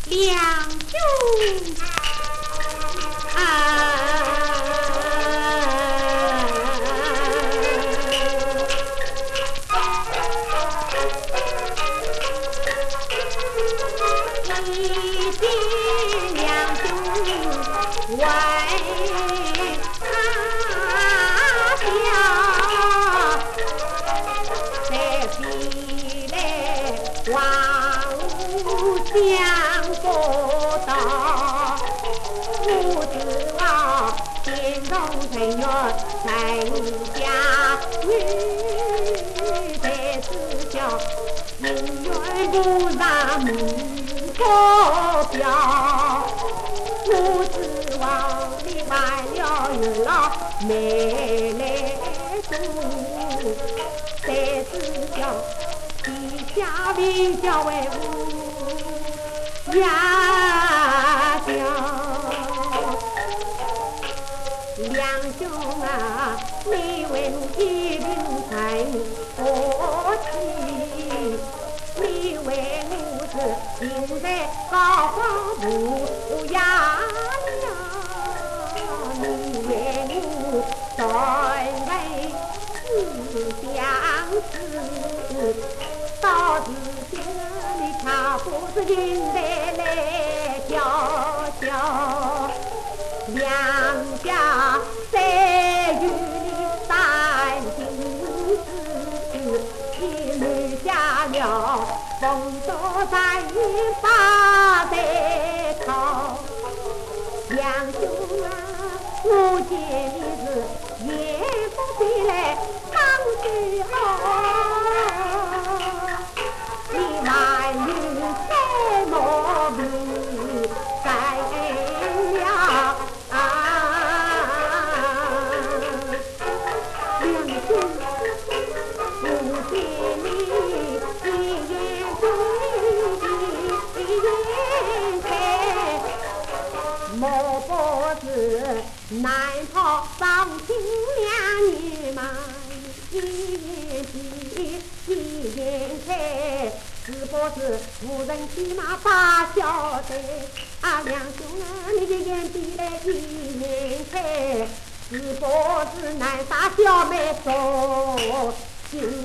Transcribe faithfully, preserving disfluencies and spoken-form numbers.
两兄啊。一心两兄为他家，在壁来万物相不到，我指望天中成月成家女，在此叫情愿不让母高标，我指望你完了有了妹来做，在此叫地下为叫为我呀叫两兄啊，你为我一定在我妻，你为我是行在高花不呀你为我在为是相思，到时间你恰不是云来来叫叫两家在与你三心思，一女下了风多三年把在靠。两兄啊，我见你是夜不归来当最好，你万语在莫比在了两兄，我见你一眼对一眼看，莫不是难逃伤心两年嘛，一眼比一眼看，是不是无人起码把晓得？啊，两兄啊，你的眼比来一眼看，是不是难杀小妹手？今